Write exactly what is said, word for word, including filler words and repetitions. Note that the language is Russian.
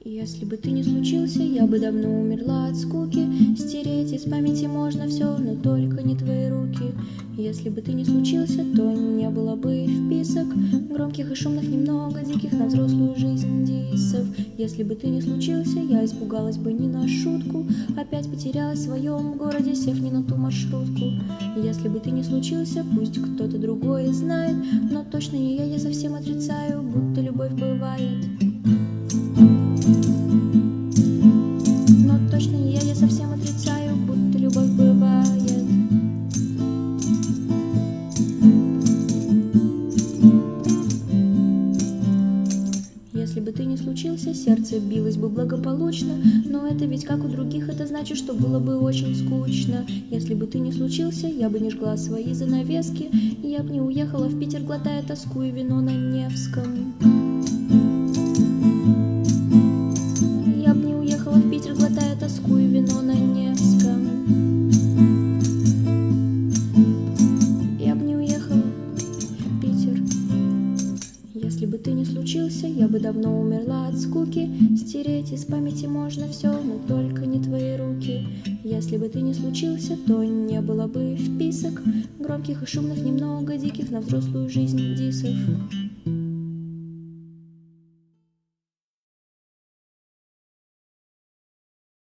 Если бы ты не случился, я бы давно умерла от скуки. Стереть из памяти можно все, но только не твои руки. Если бы ты не случился, то не было бы вписок громких и шумных, немного диких на взрослую жизнь дисов. Если бы ты не случился, я испугалась бы не на шутку, опять потерялась в своем городе, сев не на ту маршрутку. Если бы ты не случился, пусть кто-то другой знает, но точно не я, я совсем отрицаю, будто любовь бывает. Но точно не я, я совсем отрицаю, будто любовь бывает. Если бы ты не случился, сердце билось бы благополучно, но это ведь как у других, это значит, что было бы очень скучно. Если бы ты не случился, я бы не жгла свои занавески, я бы не уехала в Питер, глотая тоску и вино на Невском. Я бы не уехала в Питер, глотая тоску и вино на Невском. Я бы не уехала в Питер. Если бы ты не случился, я бы давно умерла от скуки. Стереть из памяти можно все, но только не твои руки. Если бы ты не случился, то не было бы вписок громких и шумных, немного диких на взрослую жизнь дисов.